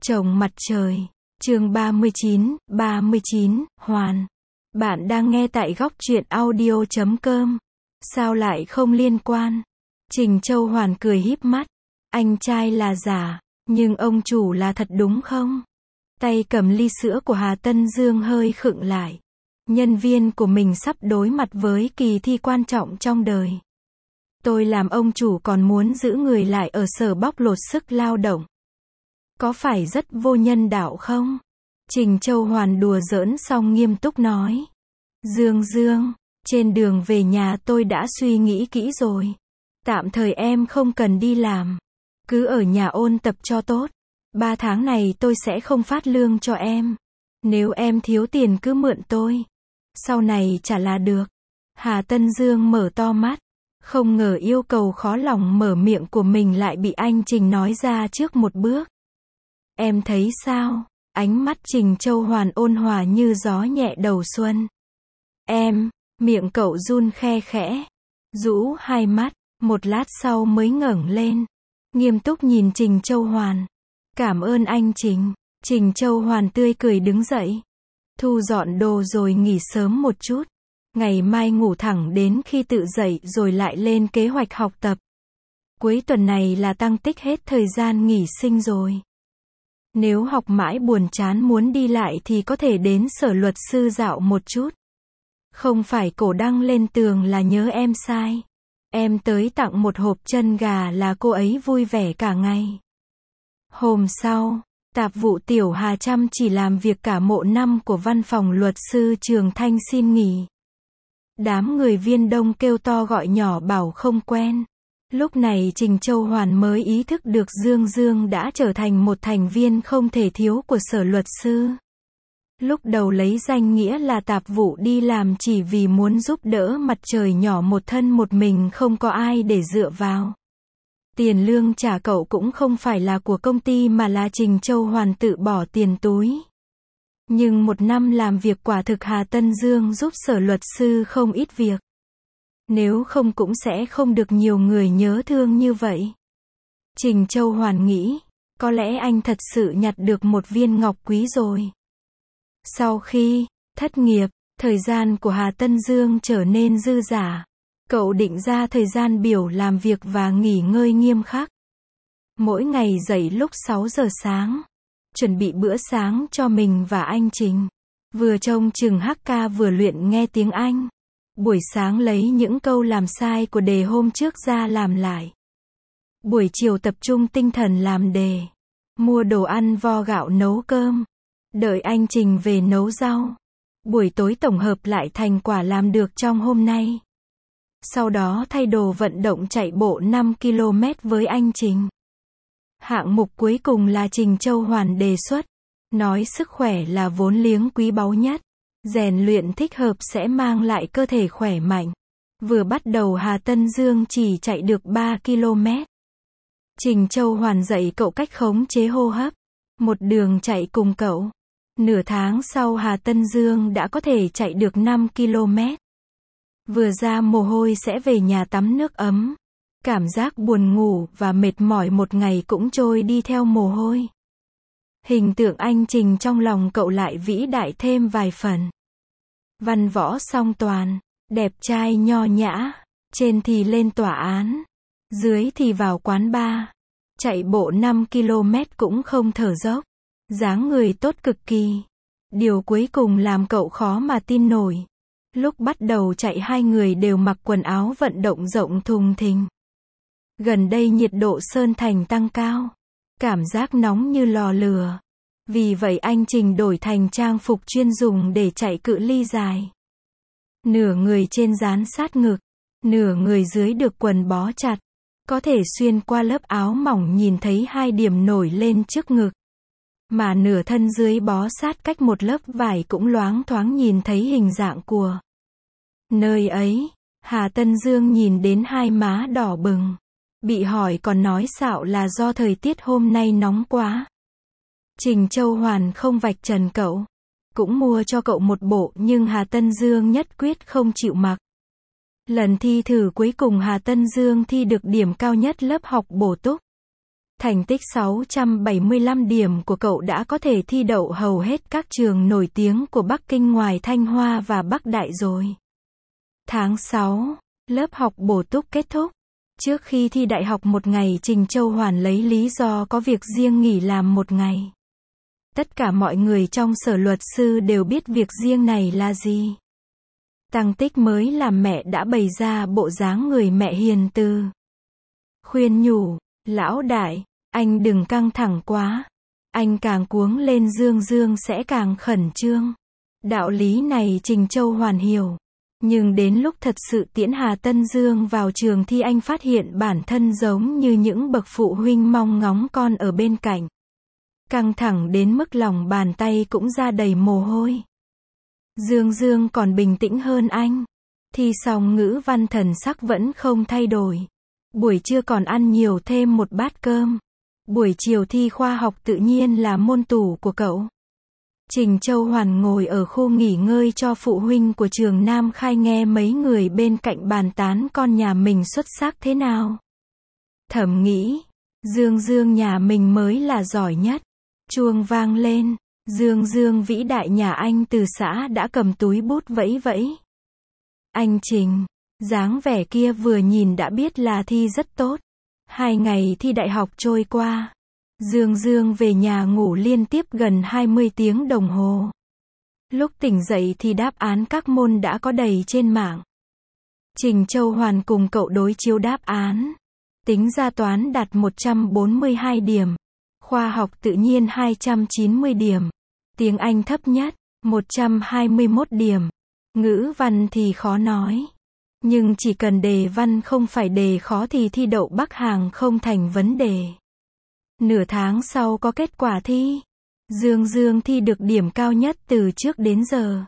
Chồng mặt trời. Chương 39, Hoàn. Bạn đang nghe tại góc truyện audio.com. Sao lại không liên quan? Trình Châu Hoàn cười híp mắt. Anh trai là giả, nhưng ông chủ là thật đúng không? Tay cầm ly sữa của Hà Tân Dương hơi khựng lại. Nhân viên của mình sắp đối mặt với kỳ thi quan trọng trong đời. Tôi làm ông chủ còn muốn giữ người lại ở sở bóc lột sức lao động. Có phải rất vô nhân đạo không? Trình Châu Hoàn đùa giỡn xong nghiêm túc nói. Dương, trên đường về nhà tôi đã suy nghĩ kỹ rồi. Tạm thời em không cần đi làm. Cứ ở nhà ôn tập cho tốt. 3 tháng này tôi sẽ không phát lương cho em. Nếu em thiếu tiền cứ mượn tôi. Sau này trả là được. Hà Tân Dương mở to mắt. Không ngờ yêu cầu khó lòng mở miệng của mình lại bị anh Trình nói ra trước một bước. Em thấy sao? Ánh mắt Trình Châu Hoàn ôn hòa như gió nhẹ đầu xuân. Em, miệng cậu run khe khẽ. Rũ hai mắt, một lát sau mới ngẩng lên. Nghiêm túc nhìn Trình Châu Hoàn. Cảm ơn anh Trình. Trình Châu Hoàn tươi cười đứng dậy. Thu dọn đồ rồi nghỉ sớm một chút. Ngày mai ngủ thẳng đến khi tự dậy rồi lại lên kế hoạch học tập. Cuối tuần này là tăng tích hết thời gian nghỉ sinh rồi. Nếu học mãi buồn chán muốn đi lại thì có thể đến sở luật sư dạo một chút. Không phải cổ đăng lên tường là nhớ em sai. Em tới tặng một hộp chân gà là cô ấy vui vẻ cả ngày. Hôm sau, tạp vụ Tiểu Hà chăm chỉ làm việc cả mộ năm của văn phòng luật sư Trường Thanh xin nghỉ. Đám người viên đông kêu to gọi nhỏ bảo không quen. Lúc này Trình Châu Hoàn mới ý thức được Dương đã trở thành một thành viên không thể thiếu của sở luật sư. Lúc đầu lấy danh nghĩa là tạp vụ đi làm chỉ vì muốn giúp đỡ mặt trời nhỏ một thân một mình không có ai để dựa vào. Tiền lương trả cậu cũng không phải là của công ty mà là Trình Châu Hoàn tự bỏ tiền túi. Nhưng 1 năm làm việc quả thực Hà Tân Dương giúp sở luật sư không ít việc. Nếu không cũng sẽ không được nhiều người nhớ thương như vậy. Trình Châu Hoàn nghĩ, có lẽ anh thật sự nhặt được một viên ngọc quý rồi. Sau khi thất nghiệp, thời gian của Hà Tân Dương trở nên dư dả. Cậu định ra thời gian biểu làm việc và nghỉ ngơi nghiêm khắc. Mỗi ngày dậy lúc 6 giờ sáng, chuẩn bị bữa sáng cho mình và anh Trình. Vừa trông chừng HK vừa luyện nghe tiếng Anh. Buổi sáng lấy những câu làm sai của đề hôm trước ra làm lại. Buổi chiều tập trung tinh thần làm đề. Mua đồ ăn vo gạo nấu cơm. Đợi anh Trình về nấu rau. Buổi tối tổng hợp lại thành quả làm được trong hôm nay. Sau đó thay đồ vận động chạy bộ 5 km với anh Trình. Hạng mục cuối cùng là Trình Châu Hoàn đề xuất. Nói sức khỏe là vốn liếng quý báu nhất. Rèn luyện thích hợp sẽ mang lại cơ thể khỏe mạnh. Vừa bắt đầu Hà Tân Dương chỉ chạy được 3 km. Trình Châu Hoàn dạy cậu cách khống chế hô hấp. Một đường chạy cùng cậu. Nửa tháng sau Hà Tân Dương đã có thể chạy được 5 km. Vừa ra mồ hôi sẽ về nhà tắm nước ấm. Cảm giác buồn ngủ và mệt mỏi một ngày cũng trôi đi theo mồ hôi. Hình tượng anh Trình trong lòng cậu lại vĩ đại thêm vài phần. Văn võ song toàn, đẹp trai nho nhã, trên thì lên tòa án, dưới thì vào quán bar. Chạy bộ 5 km cũng không thở dốc. Dáng người tốt cực kỳ. Điều cuối cùng làm cậu khó mà tin nổi. Lúc bắt đầu chạy hai người đều mặc quần áo vận động rộng thùng thình. Gần đây nhiệt độ Sơn Thành tăng cao. Cảm giác nóng như lò lửa. Vì vậy anh Trình đổi thành trang phục chuyên dùng để chạy cự ly dài. Nửa người trên dán sát ngực. Nửa người dưới được quần bó chặt. Có thể xuyên qua lớp áo mỏng nhìn thấy 2 điểm nổi lên trước ngực. Mà nửa thân dưới bó sát cách một lớp vải cũng loáng thoáng nhìn thấy hình dạng của nơi ấy. Hà Tân Dương nhìn đến 2 má đỏ bừng. Bị hỏi còn nói xạo là do thời tiết hôm nay nóng quá. Trình Châu Hoàn không vạch trần cậu. Cũng mua cho cậu một bộ nhưng Hà Tân Dương nhất quyết không chịu mặc. Lần thi thử cuối cùng Hà Tân Dương thi được điểm cao nhất lớp học bổ túc. Thành tích 675 điểm của cậu đã có thể thi đậu hầu hết các trường nổi tiếng của Bắc Kinh ngoài Thanh Hoa và Bắc Đại rồi. Tháng 6, lớp học bổ túc kết thúc. Trước khi thi đại học một ngày, Trình Châu Hoàn lấy lý do có việc riêng nghỉ làm một ngày. Tất cả mọi người trong sở luật sư đều biết việc riêng này là gì. Tăng Tích mới làm mẹ đã bày ra bộ dáng người mẹ hiền từ. Khuyên nhủ, lão đại, anh đừng căng thẳng quá. Anh càng cuống lên Dương Dương sẽ càng khẩn trương. Đạo lý này Trình Châu Hoàn hiểu. Nhưng đến lúc thật sự tiễn Hà Tân Dương vào trường thì anh phát hiện bản thân giống như những bậc phụ huynh mong ngóng con ở bên cạnh. Căng thẳng đến mức lòng bàn tay cũng ra đầy mồ hôi. Dương Dương còn bình tĩnh hơn anh. Thi xong ngữ văn thần sắc vẫn không thay đổi. Buổi trưa còn ăn nhiều thêm một bát cơm. Buổi chiều thi khoa học tự nhiên là môn tủ của cậu. Trình Châu Hoàn ngồi ở khu nghỉ ngơi cho phụ huynh của trường Nam Khai nghe mấy người bên cạnh bàn tán con nhà mình xuất sắc thế nào. Thầm nghĩ, Dương Dương nhà mình mới là giỏi nhất. Chuông vang lên, Dương Dương vĩ đại nhà anh từ xã đã cầm túi bút vẫy vẫy. Anh Trình, dáng vẻ kia vừa nhìn đã biết là thi rất tốt. 2 ngày thi đại học trôi qua. Dương Dương về nhà ngủ liên tiếp gần 20 tiếng đồng hồ. Lúc tỉnh dậy thì đáp án các môn đã có đầy trên mạng. Trình Châu Hoàn cùng cậu đối chiếu đáp án. Tính ra toán đạt 142 điểm. Khoa học tự nhiên 290 điểm. Tiếng Anh thấp nhất, 121 điểm. Ngữ văn thì khó nói. Nhưng chỉ cần đề văn không phải đề khó thì thi đậu Bắc Hàng không thành vấn đề. Nửa tháng sau có kết quả thi. Dương Dương thi được điểm cao nhất từ trước đến giờ.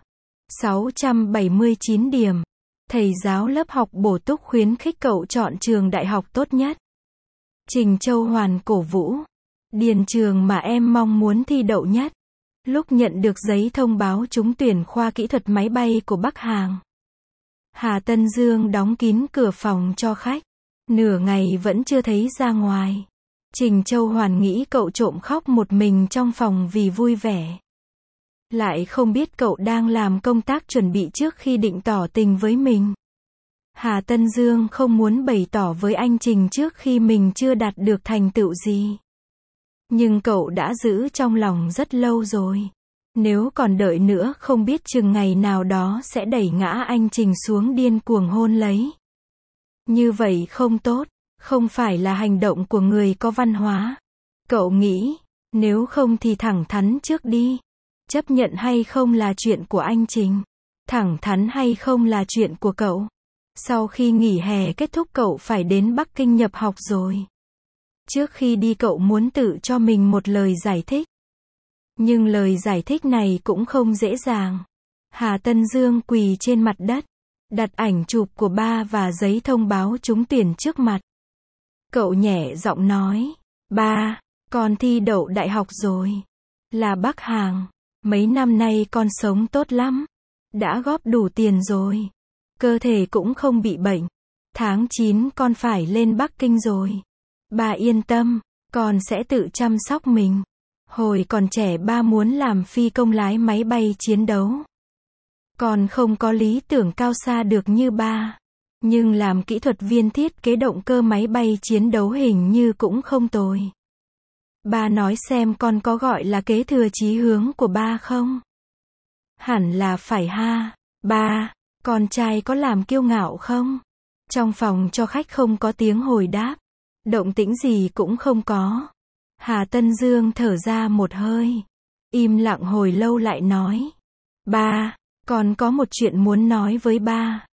679 điểm. Thầy giáo lớp học bổ túc khuyến khích cậu chọn trường đại học tốt nhất. Trình Châu Hoàn cổ vũ. Điền trường mà em mong muốn thi đậu nhất. Lúc nhận được giấy thông báo trúng tuyển khoa kỹ thuật máy bay của Bắc Hàng, Hà Tân Dương đóng kín cửa phòng cho khách. Nửa ngày vẫn chưa thấy ra ngoài. Trình Châu Hoàn nghĩ cậu trộm khóc một mình trong phòng vì vui vẻ. Lại không biết cậu đang làm công tác chuẩn bị trước khi định tỏ tình với mình. Hà Tân Dương không muốn bày tỏ với anh Trình trước khi mình chưa đạt được thành tựu gì. Nhưng cậu đã giữ trong lòng rất lâu rồi. Nếu còn đợi nữa không biết chừng ngày nào đó sẽ đẩy ngã anh Trình xuống điên cuồng hôn lấy. Như vậy không tốt, không phải là hành động của người có văn hóa. Cậu nghĩ, nếu không thì thẳng thắn trước đi. Chấp nhận hay không là chuyện của anh Trình. Thẳng thắn hay không là chuyện của cậu. Sau khi nghỉ hè kết thúc cậu phải đến Bắc Kinh nhập học rồi. Trước khi đi cậu muốn tự cho mình một lời giải thích. Nhưng lời giải thích này cũng không dễ dàng. Hà Tân Dương quỳ trên mặt đất, đặt ảnh chụp của ba và giấy thông báo trúng tuyển trước mặt. Cậu nhẹ giọng nói, ba, con thi đậu đại học rồi. Là Bắc Hàng. Mấy năm nay con sống tốt lắm. Đã góp đủ tiền rồi. Cơ thể cũng không bị bệnh. Tháng 9 con phải lên Bắc Kinh rồi. Ba yên tâm, con sẽ tự chăm sóc mình. Hồi còn trẻ ba muốn làm phi công lái máy bay chiến đấu. Con không có lý tưởng cao xa được như ba. Nhưng làm kỹ thuật viên thiết kế động cơ máy bay chiến đấu hình như cũng không tồi. Ba nói xem con có gọi là kế thừa chí hướng của ba không? Hẳn là phải ha. Ba, con trai có làm kiêu ngạo không? Trong phòng cho khách không có tiếng hồi đáp. Động tĩnh gì cũng không có. Hà Tân Dương thở ra một hơi. Im lặng hồi lâu lại nói. Ba, con có một chuyện muốn nói với ba.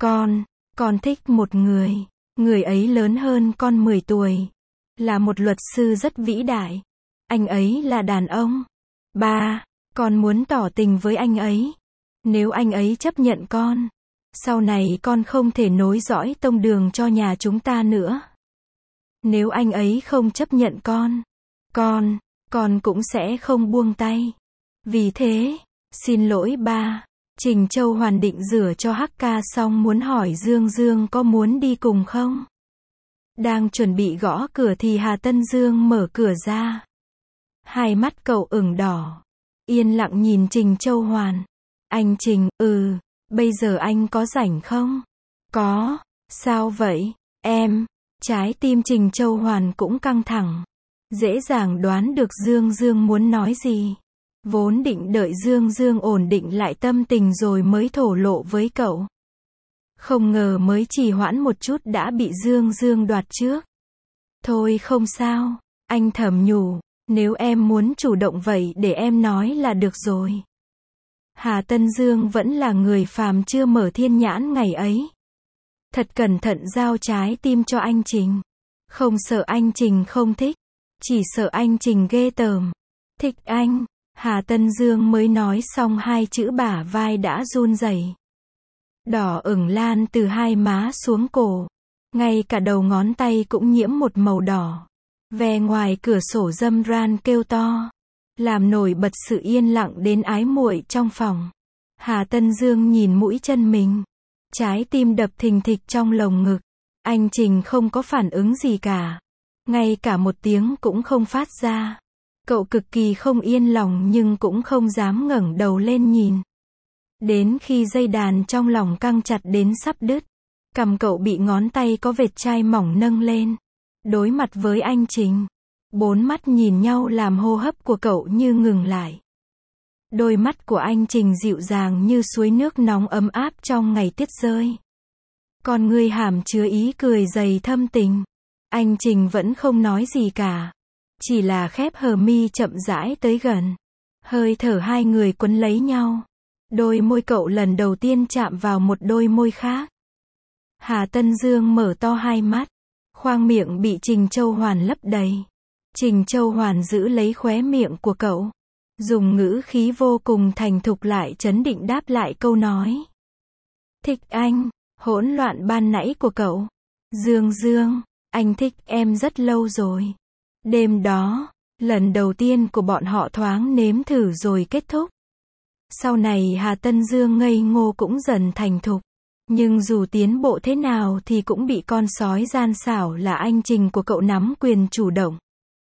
Con thích một người. Người ấy lớn hơn con 10 tuổi. Là một luật sư rất vĩ đại. Anh ấy là đàn ông. Ba, con muốn tỏ tình với anh ấy. Nếu anh ấy chấp nhận con, sau này con không thể nối dõi tông đường cho nhà chúng ta nữa. Nếu anh ấy không chấp nhận con cũng sẽ không buông tay. Vì thế, xin lỗi ba. Trình Châu Hoàn định rửa cho HK xong muốn hỏi Dương Dương có muốn đi cùng không? Đang chuẩn bị gõ cửa thì Hà Tân Dương mở cửa ra. Hai mắt cậu ửng đỏ. Yên lặng nhìn Trình Châu Hoàn. Anh Trình, bây giờ anh có rảnh không? Có, sao vậy? Em, trái tim Trình Châu Hoàn cũng căng thẳng. Dễ dàng đoán được Dương Dương muốn nói gì. Vốn định đợi Dương Dương ổn định lại tâm tình rồi mới thổ lộ với cậu. Không ngờ mới trì hoãn một chút đã bị Dương Dương đoạt trước. Thôi không sao, anh thầm nhủ, nếu em muốn chủ động vậy để em nói là được rồi. Hà Tân Dương vẫn là người phàm chưa mở thiên nhãn ngày ấy. Thật cẩn thận giao trái tim cho anh Trình. Không sợ anh Trình không thích, chỉ sợ anh Trình ghê tởm. Thích anh, Hà Tân Dương mới nói xong hai chữ bả vai đã run rẩy. Đỏ ửng lan từ hai má xuống cổ. Ngay cả đầu ngón tay cũng nhiễm một màu đỏ. Ve ngoài cửa sổ râm ran kêu to. Làm nổi bật sự yên lặng đến ái muội trong phòng. Hà Tân Dương nhìn mũi chân mình. Trái tim đập thình thịch trong lồng ngực. Anh Trình không có phản ứng gì cả. Ngay cả một tiếng cũng không phát ra. Cậu cực kỳ không yên lòng nhưng cũng không dám ngẩng đầu lên nhìn. Đến khi dây đàn trong lòng căng chặt đến sắp đứt. Cằm cậu bị ngón tay có vệt chai mỏng nâng lên. Đối mặt với anh Trình. Bốn mắt nhìn nhau làm hô hấp của cậu như ngừng lại. Đôi mắt của anh Trình dịu dàng như suối nước nóng ấm áp trong ngày tuyết rơi. Con ngươi hàm chứa ý cười dày thâm tình. Anh Trình vẫn không nói gì cả. Chỉ là khép hờ mi chậm rãi tới gần. Hơi thở hai người quấn lấy nhau. Đôi môi cậu lần đầu tiên chạm vào một đôi môi khác. Hà Tân Dương mở to hai mắt. Khoang miệng bị Trình Châu Hoàn lấp đầy. Trình Châu Hoàn giữ lấy khóe miệng của cậu. Dùng ngữ khí vô cùng thành thục lại trấn định đáp lại câu nói. Thích anh, hỗn loạn ban nãy của cậu. Dương Dương, anh thích em rất lâu rồi. Đêm đó, lần đầu tiên của bọn họ thoáng nếm thử rồi kết thúc. Sau này Hà Tân Dương ngây ngô cũng dần thành thục. Nhưng dù tiến bộ thế nào thì cũng bị con sói gian xảo là anh Trình của cậu nắm quyền chủ động.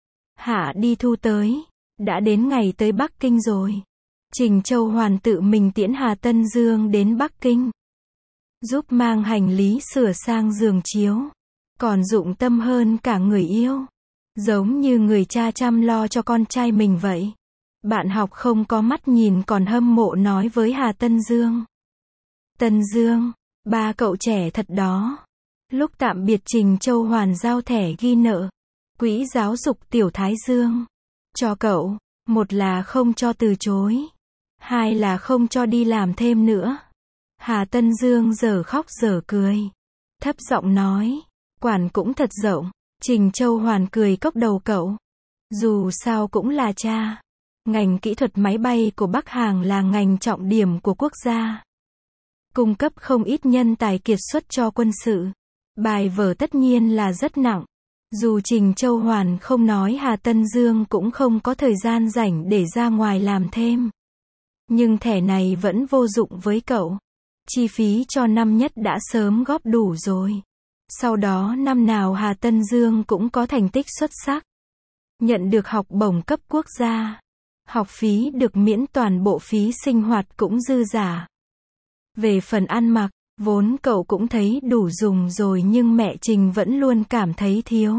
Hạ đi thu tới. Đã đến ngày tới Bắc Kinh rồi. Trình Châu Hoàn tự mình tiễn Hà Tân Dương đến Bắc Kinh. Giúp mang hành lý sửa sang giường chiếu. Còn dụng tâm hơn cả người yêu. Giống như người cha chăm lo cho con trai mình vậy. Bạn học không có mắt nhìn còn hâm mộ nói với Hà Tân Dương. Tân Dương, ba cậu trẻ thật đó. Lúc tạm biệt Trình Châu Hoàn giao thẻ ghi nợ. Quỹ giáo dục Tiểu Thái Dương. Cho cậu, một là không cho từ chối. Hai là không cho đi làm thêm nữa. Hà Tân Dương giờ khóc giờ cười. Thấp giọng nói. Quản cũng thật rộng. Trình Châu Hoàn cười cốc đầu cậu. Dù sao cũng là cha. Ngành kỹ thuật máy bay của Bắc Hàng là ngành trọng điểm của quốc gia. Cung cấp không ít nhân tài kiệt xuất cho quân sự. Bài vở tất nhiên là rất nặng. Dù Trình Châu Hoàn không nói Hà Tân Dương cũng không có thời gian rảnh để ra ngoài làm thêm. Nhưng thẻ này vẫn vô dụng với cậu. Chi phí cho năm nhất đã sớm góp đủ rồi. Sau đó năm nào Hà Tân Dương cũng có thành tích xuất sắc. Nhận được học bổng cấp quốc gia. Học phí được miễn toàn bộ phí sinh hoạt cũng dư giả. Về phần ăn mặc, vốn cậu cũng thấy đủ dùng rồi nhưng mẹ Trình vẫn luôn cảm thấy thiếu.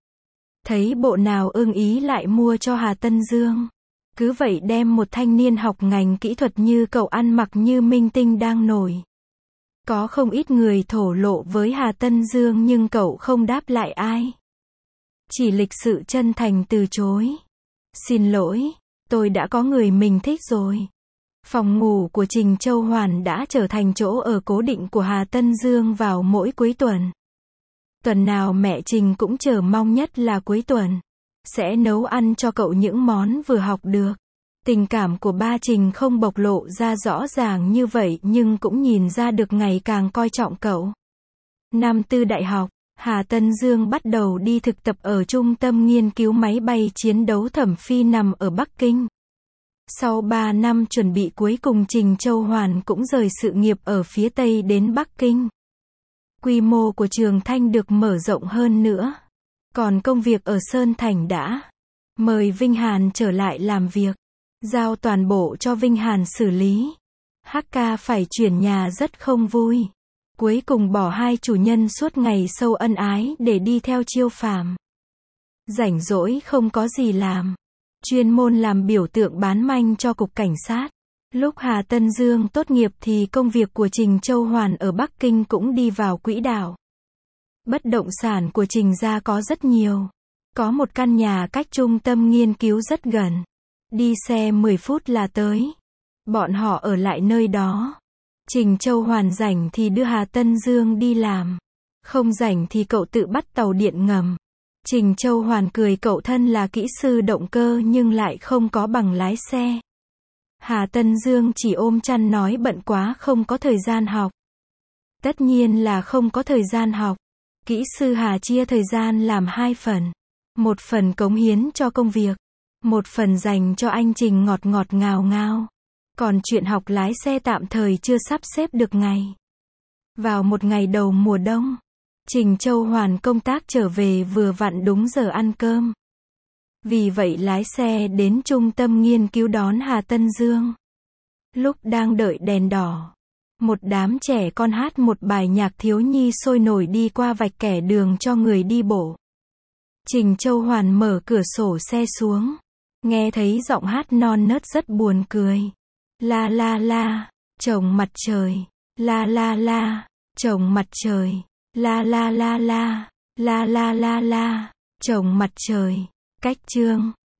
Thấy bộ nào ưng ý lại mua cho Hà Tân Dương. Cứ vậy đem một thanh niên học ngành kỹ thuật như cậu ăn mặc như minh tinh đang nổi. Có không ít người thổ lộ với Hà Tân Dương nhưng cậu không đáp lại ai. Chỉ lịch sự chân thành từ chối. Xin lỗi, tôi đã có người mình thích rồi. Phòng ngủ của Trình Châu Hoàn đã trở thành chỗ ở cố định của Hà Tân Dương vào mỗi cuối tuần. Tuần nào mẹ Trình cũng chờ mong nhất là cuối tuần. Sẽ nấu ăn cho cậu những món vừa học được. Tình cảm của ba Trình không bộc lộ ra rõ ràng như vậy nhưng cũng nhìn ra được ngày càng coi trọng cậu. Năm tư đại học, Hà Tân Dương bắt đầu đi thực tập ở Trung tâm Nghiên cứu Máy bay Chiến đấu Thẩm Phi nằm ở Bắc Kinh. Sau 3 năm chuẩn bị cuối cùng Trình Châu Hoàn cũng rời sự nghiệp ở phía Tây đến Bắc Kinh. Quy mô của Trường Thanh được mở rộng hơn nữa. Còn công việc ở Sơn Thành đã mời Vinh Hàn trở lại làm việc, giao toàn bộ cho Vinh Hàn xử lý. HK phải chuyển nhà rất không vui. Cuối cùng bỏ hai chủ nhân suốt ngày sâu ân ái để đi theo Chiêu Phàm. Rảnh rỗi không có gì làm, chuyên môn làm biểu tượng bán manh cho cục cảnh sát. Lúc Hà Tân Dương tốt nghiệp thì công việc của Trình Châu Hoàn ở Bắc Kinh cũng đi vào quỹ đạo. Bất động sản của Trình gia có rất nhiều. Có một căn nhà cách trung tâm nghiên cứu rất gần. Đi xe 10 phút là tới. Bọn họ ở lại nơi đó. Trình Châu Hoàn rảnh thì đưa Hà Tân Dương đi làm. Không rảnh thì cậu tự bắt tàu điện ngầm. Trình Châu Hoàn cười cậu thân là kỹ sư động cơ nhưng lại không có bằng lái xe. Hà Tân Dương chỉ ôm chăn nói bận quá không có thời gian học. Tất nhiên là không có thời gian học. Kỹ sư Hà chia thời gian làm 2 phần. Một phần cống hiến cho công việc. Một phần dành cho anh Trình ngọt ngọt ngào ngào. Còn chuyện học lái xe tạm thời chưa sắp xếp được ngày. Vào một ngày đầu mùa đông, Trình Châu Hoàn công tác trở về vừa vặn đúng giờ ăn cơm. Vì vậy lái xe đến trung tâm nghiên cứu đón Hà Tân Dương. Lúc đang đợi đèn đỏ, một đám trẻ con hát một bài nhạc thiếu nhi sôi nổi đi qua vạch kẻ đường cho người đi bộ. Trình Châu Hoàn mở cửa sổ xe xuống, nghe thấy giọng hát non nớt rất buồn cười. La la la, chồng mặt trời. La la la, chồng mặt trời. La la la la, la la la la, chồng mặt trời. Cách chương